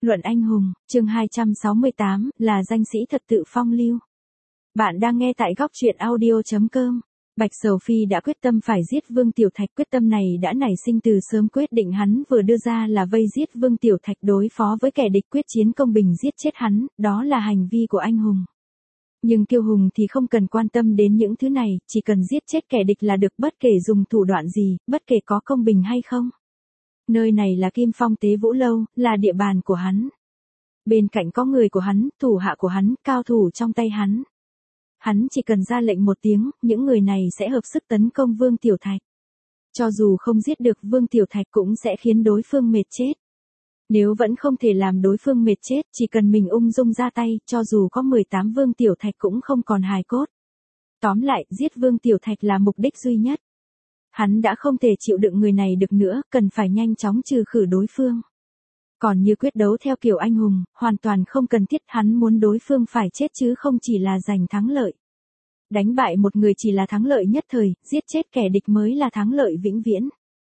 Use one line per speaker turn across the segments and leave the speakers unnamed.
Luận anh hùng, chương 268, là danh sĩ thật tự phong lưu. Bạn đang nghe tại góc truyện audio.com. Bạch Sầu Phi đã quyết tâm phải giết Vương Tiểu Thạch, quyết tâm này đã nảy sinh từ sớm, quyết định hắn vừa đưa ra là vây giết Vương Tiểu Thạch, đối phó với kẻ địch, quyết chiến công bình giết chết hắn, đó là hành vi của anh hùng. Nhưng kiêu hùng thì không cần quan tâm đến những thứ này, chỉ cần giết chết kẻ địch là được, bất kể dùng thủ đoạn gì, bất kể có công bình hay không. Nơi này là Kim Phong Tế Vũ Lâu, là địa bàn của hắn. Bên cạnh có người của hắn, thủ hạ của hắn, cao thủ trong tay hắn. Hắn chỉ cần ra lệnh một tiếng, những người này sẽ hợp sức tấn công Vương Tiểu Thạch. Cho dù không giết được Vương Tiểu Thạch cũng sẽ khiến đối phương mệt chết. Nếu vẫn không thể làm đối phương mệt chết, chỉ cần mình ung dung ra tay, cho dù có 18 Vương Tiểu Thạch cũng không còn hài cốt. Tóm lại, giết Vương Tiểu Thạch là mục đích duy nhất. Hắn đã không thể chịu đựng người này được nữa, cần phải nhanh chóng trừ khử đối phương. Còn như quyết đấu theo kiểu anh hùng, hoàn toàn không cần thiết, hắn muốn đối phương phải chết chứ không chỉ là giành thắng lợi. Đánh bại một người chỉ là thắng lợi nhất thời, giết chết kẻ địch mới là thắng lợi vĩnh viễn.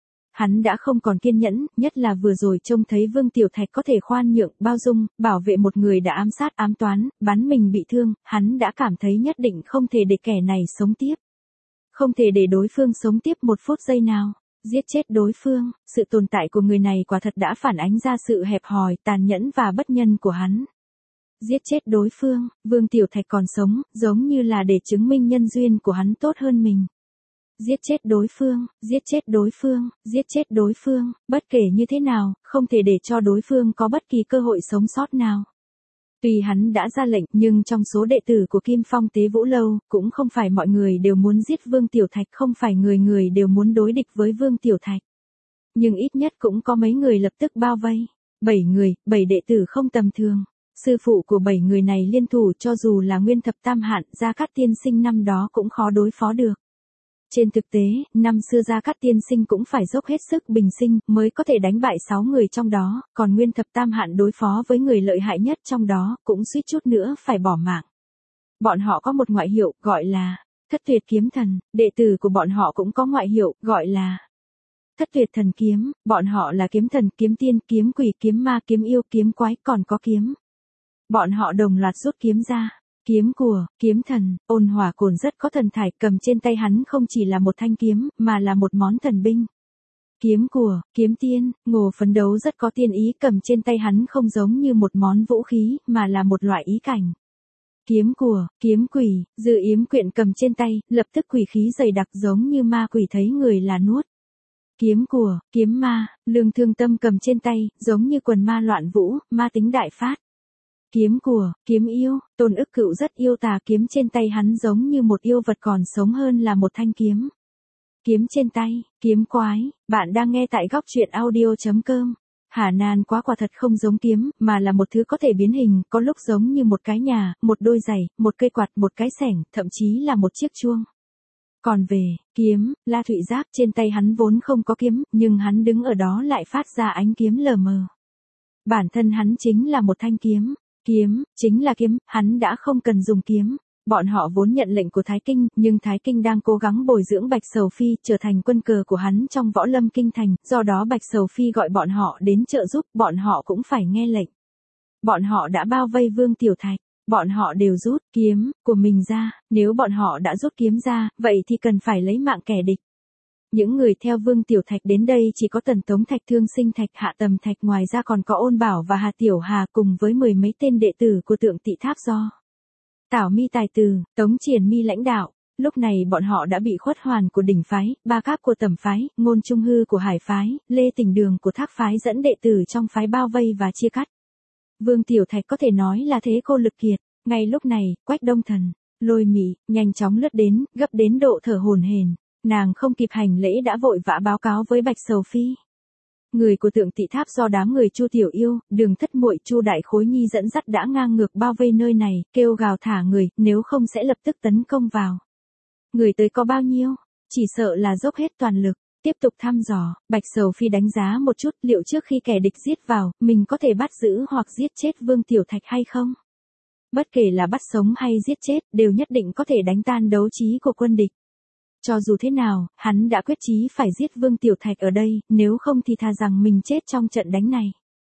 Hắn đã không còn kiên nhẫn, nhất là vừa rồi trông thấy Vương Tiểu Thạch có thể khoan nhượng, bao dung, bảo vệ một người đã ám sát, ám toán, bắn mình bị thương, hắn đã cảm thấy nhất định không thể để kẻ này sống tiếp. Không thể để đối phương sống tiếp một phút giây nào. Giết chết đối phương, sự tồn tại của người này quả thật đã phản ánh ra sự hẹp hòi, tàn nhẫn và bất nhân của hắn. Giết chết đối phương, Vương Tiểu Thạch còn sống, giống như là để chứng minh nhân duyên của hắn tốt hơn mình. Giết chết đối phương, giết chết đối phương, giết chết đối phương, bất kể như thế nào, không thể để cho đối phương có bất kỳ cơ hội sống sót nào. Tuy hắn đã ra lệnh, nhưng trong số đệ tử của Kim Phong Tế Vũ Lâu, cũng không phải mọi người đều muốn giết Vương Tiểu Thạch, không phải người người đều muốn đối địch với Vương Tiểu Thạch. Nhưng ít nhất cũng có mấy người lập tức bao vây. 7 người, 7 đệ tử không tầm thường. Sư phụ của 7 người này liên thủ, cho dù là Nguyên Thập Tam Hạn, Gia Cát Tiên Sinh năm đó cũng khó đối phó được. Trên thực tế, năm xưa Gia Cát Tiên Sinh cũng phải dốc hết sức bình sinh, mới có thể đánh bại 6 người trong đó, còn Nguyên Thập Tam Hạn đối phó với người lợi hại nhất trong đó, cũng suýt chút nữa phải bỏ mạng. Bọn họ có một ngoại hiệu, gọi là Thất Tuyệt Kiếm Thần, đệ tử của bọn họ cũng có ngoại hiệu, gọi là Thất Tuyệt Thần Kiếm, bọn họ là kiếm thần, kiếm tiên, kiếm quỷ, kiếm ma, kiếm yêu, kiếm quái, còn có kiếm. Bọn họ đồng loạt rút kiếm ra. Kiếm của, kiếm thần, Ôn Hỏa Cồn rất có thần thải, cầm trên tay hắn không chỉ là một thanh kiếm, mà là một món thần binh. Kiếm của, kiếm tiên, Ngô Phấn Đấu rất có tiên ý, cầm trên tay hắn không giống như một món vũ khí, mà là một loại ý cảnh. Kiếm của, kiếm quỷ, Dư Yếm Quyện cầm trên tay, lập tức quỷ khí dày đặc giống như ma quỷ thấy người là nuốt. Kiếm của, kiếm ma, Lương Thương Tâm cầm trên tay, giống như quần ma loạn vũ, ma tính đại phát. Kiếm của, kiếm yêu, Tôn Ức Cựu rất yêu tà, kiếm trên tay hắn giống như một yêu vật còn sống hơn là một thanh kiếm. Kiếm trên tay, kiếm quái, bạn đang nghe tại góc truyện audio.com. Hà Nan quá quả thật không giống kiếm, mà là một thứ có thể biến hình, có lúc giống như một cái nhà, một đôi giày, một cây quạt, một cái xẻng, thậm chí là một chiếc chuông. Còn về, kiếm, La Thụy Giác, trên tay hắn vốn không có kiếm, nhưng hắn đứng ở đó lại phát ra ánh kiếm lờ mờ. Bản thân hắn chính là một thanh kiếm. Kiếm, chính là kiếm, hắn đã không cần dùng kiếm. Bọn họ vốn nhận lệnh của Thái Kinh, nhưng Thái Kinh đang cố gắng bồi dưỡng Bạch Sầu Phi, trở thành quân cờ của hắn trong võ lâm kinh thành, do đó Bạch Sầu Phi gọi bọn họ đến trợ giúp, bọn họ cũng phải nghe lệnh. Bọn họ đã bao vây Vương Tiểu Thạch, bọn họ đều rút kiếm của mình ra, nếu bọn họ đã rút kiếm ra, vậy thì cần phải lấy mạng kẻ địch. Những người theo Vương Tiểu Thạch đến đây chỉ có Tần Tống Thạch, Thương Sinh Thạch, Hạ Tầm Thạch, ngoài ra còn có Ôn Bảo và Hà Tiểu Hà cùng với 10 mấy tên đệ tử của Tượng Tị Tháp do Tảo Mi Tài Từ, Tống Triển Mi lãnh đạo. Lúc này bọn họ đã bị Khuất Hoàn của Đỉnh phái, Ba Các của Tẩm phái, Ngôn Trung Hư của Hải phái, Lê Tình Đường của Thác phái dẫn đệ tử trong phái bao vây và chia cắt. Vương Tiểu Thạch có thể nói là thế cô lực kiệt. Ngay lúc này, Quách Đông Thần, Lôi Mị nhanh chóng lướt đến, gấp đến độ thở hổn hển. Nàng không kịp hành lễ đã vội vã báo cáo với Bạch Sầu Phi. Người của Tượng Tị Tháp do đám người Chu Tiểu Yêu, Đường Thất Muội, Chu Đại Khối Nhi dẫn dắt đã ngang ngược bao vây nơi này, kêu gào thả người, nếu không sẽ lập tức tấn công vào. Người tới có bao nhiêu? Chỉ sợ là dốc hết toàn lực. Tiếp tục thăm dò, Bạch Sầu Phi đánh giá một chút liệu trước khi kẻ địch giết vào, mình có thể bắt giữ hoặc giết chết Vương Tiểu Thạch hay không? Bất kể là bắt sống hay giết chết, đều nhất định có thể đánh tan đấu trí của quân địch. Cho dù thế nào, hắn đã quyết chí phải giết Vương Tiểu Thạch ở đây, nếu không thì thà rằng mình chết trong trận đánh này.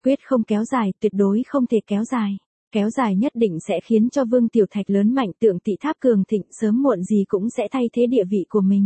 Quyết không kéo dài, tuyệt đối không thể kéo dài. Kéo dài nhất định sẽ khiến cho Vương Tiểu Thạch lớn mạnh, Tượng Tị Tháp cường thịnh, sớm muộn gì cũng sẽ thay thế địa vị của mình.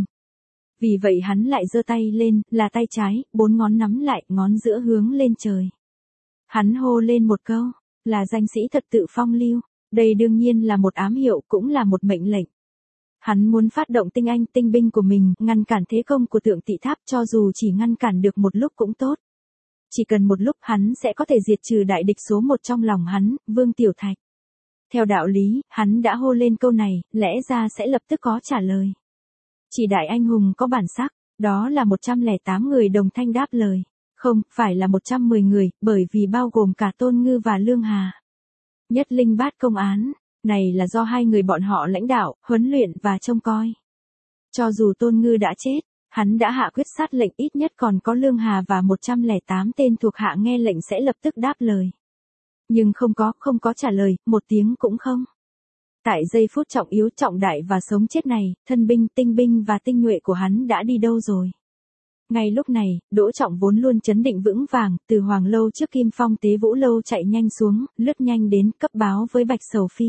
Vì vậy hắn lại giơ tay lên, là tay trái, 4 ngón nắm lại, ngón giữa hướng lên trời. Hắn hô lên một câu, là danh sĩ thật tự phong lưu. Đây đương nhiên là một ám hiệu, cũng là một mệnh lệnh. Hắn muốn phát động tinh anh tinh binh của mình, ngăn cản thế công của Tượng Tị Tháp, cho dù chỉ ngăn cản được một lúc cũng tốt. Chỉ cần một lúc hắn sẽ có thể diệt trừ đại địch số 1 trong lòng hắn, Vương Tiểu Thạch. Theo đạo lý, hắn đã hô lên câu này, lẽ ra sẽ lập tức có trả lời. Chỉ đại anh hùng có bản sắc, đó là 108 người đồng thanh đáp lời. Không, phải là 110 người, bởi vì bao gồm cả Tôn Ngư và Lương Hà. Nhất Linh Bát Công Án, này là do 2 người bọn họ lãnh đạo, huấn luyện và trông coi. Cho dù Tôn Ngư đã chết, hắn đã hạ quyết sát lệnh, ít nhất còn có Lương Hà và 108 tên thuộc hạ nghe lệnh sẽ lập tức đáp lời. Nhưng không có trả lời, một tiếng cũng không. Tại giây phút trọng yếu trọng đại và sống chết này, thân binh, tinh binh và tinh nhuệ của hắn đã đi đâu rồi? Ngay lúc này, Đỗ Trọng vốn luôn chấn định vững vàng, từ Hoàng Lâu trước Kim Phong Tế Vũ Lâu chạy nhanh xuống, lướt nhanh đến, cấp báo với Bạch Sầu Phi.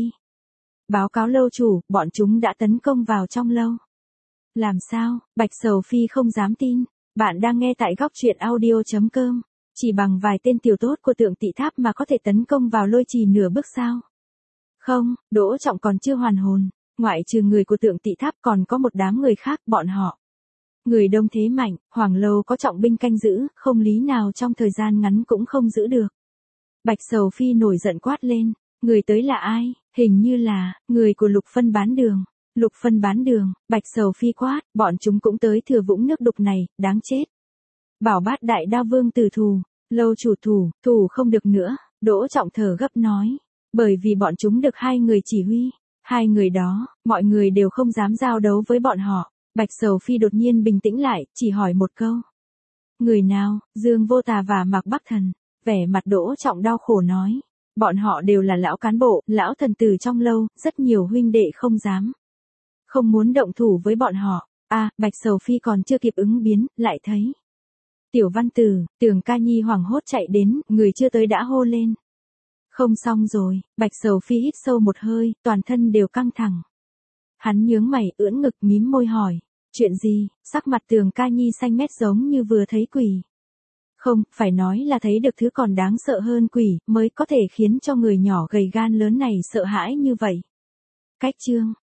Báo cáo lâu chủ, bọn chúng đã tấn công vào trong lâu. Làm sao? Bạch Sầu Phi không dám tin. Bạn đang nghe tại góc truyện audio.com. Chỉ bằng vài tên tiểu tốt của Tượng Tị Tháp mà có thể tấn công vào Lôi Trì nửa bước sao? Không, Đỗ Trọng còn chưa hoàn hồn. Ngoại trừ người của Tượng Tị Tháp còn có một đám người khác, bọn họ. Người đông thế mạnh, Hoàng Lâu có trọng binh canh giữ, không lý nào trong thời gian ngắn cũng không giữ được. Bạch Sầu Phi nổi giận quát lên. Người tới là ai? Hình như là người của Lục Phân bán đường. Lục Phân bán đường, Bạch Sầu Phi quát, bọn chúng cũng tới thừa vũng nước đục này, đáng chết. Bảo Bát Đại Đao Vương tử thủ, lâu chủ thủ không được nữa, Đỗ Trọng thở gấp nói. Bởi vì bọn chúng được 2 người chỉ huy. 2 người đó, mọi người đều không dám giao đấu với bọn họ. Bạch Sầu Phi đột nhiên bình tĩnh lại, chỉ hỏi một câu. Người nào? Dương Vô Tà và Mạc Bắc Thần. Vẻ mặt Đỗ Trọng đau khổ nói. Bọn họ đều là lão cán bộ, lão thần tử trong lâu, rất nhiều huynh đệ không dám. Không muốn động thủ với bọn họ. Bạch Sầu Phi còn chưa kịp ứng biến, lại thấy. Tiểu Văn Tử, Tưởng Ca Nhi hoảng hốt chạy đến, người chưa tới đã hô lên. Không xong rồi, Bạch Sầu Phi hít sâu một hơi, toàn thân đều căng thẳng. Hắn nhướng mày, ưỡn ngực, mím môi hỏi. Chuyện gì? Sắc mặt Tưởng Ca Nhi xanh mét giống như vừa thấy quỷ. Không, phải nói là thấy được thứ còn đáng sợ hơn quỷ, mới có thể khiến cho người nhỏ gầy gan lớn này sợ hãi như vậy. Cách chương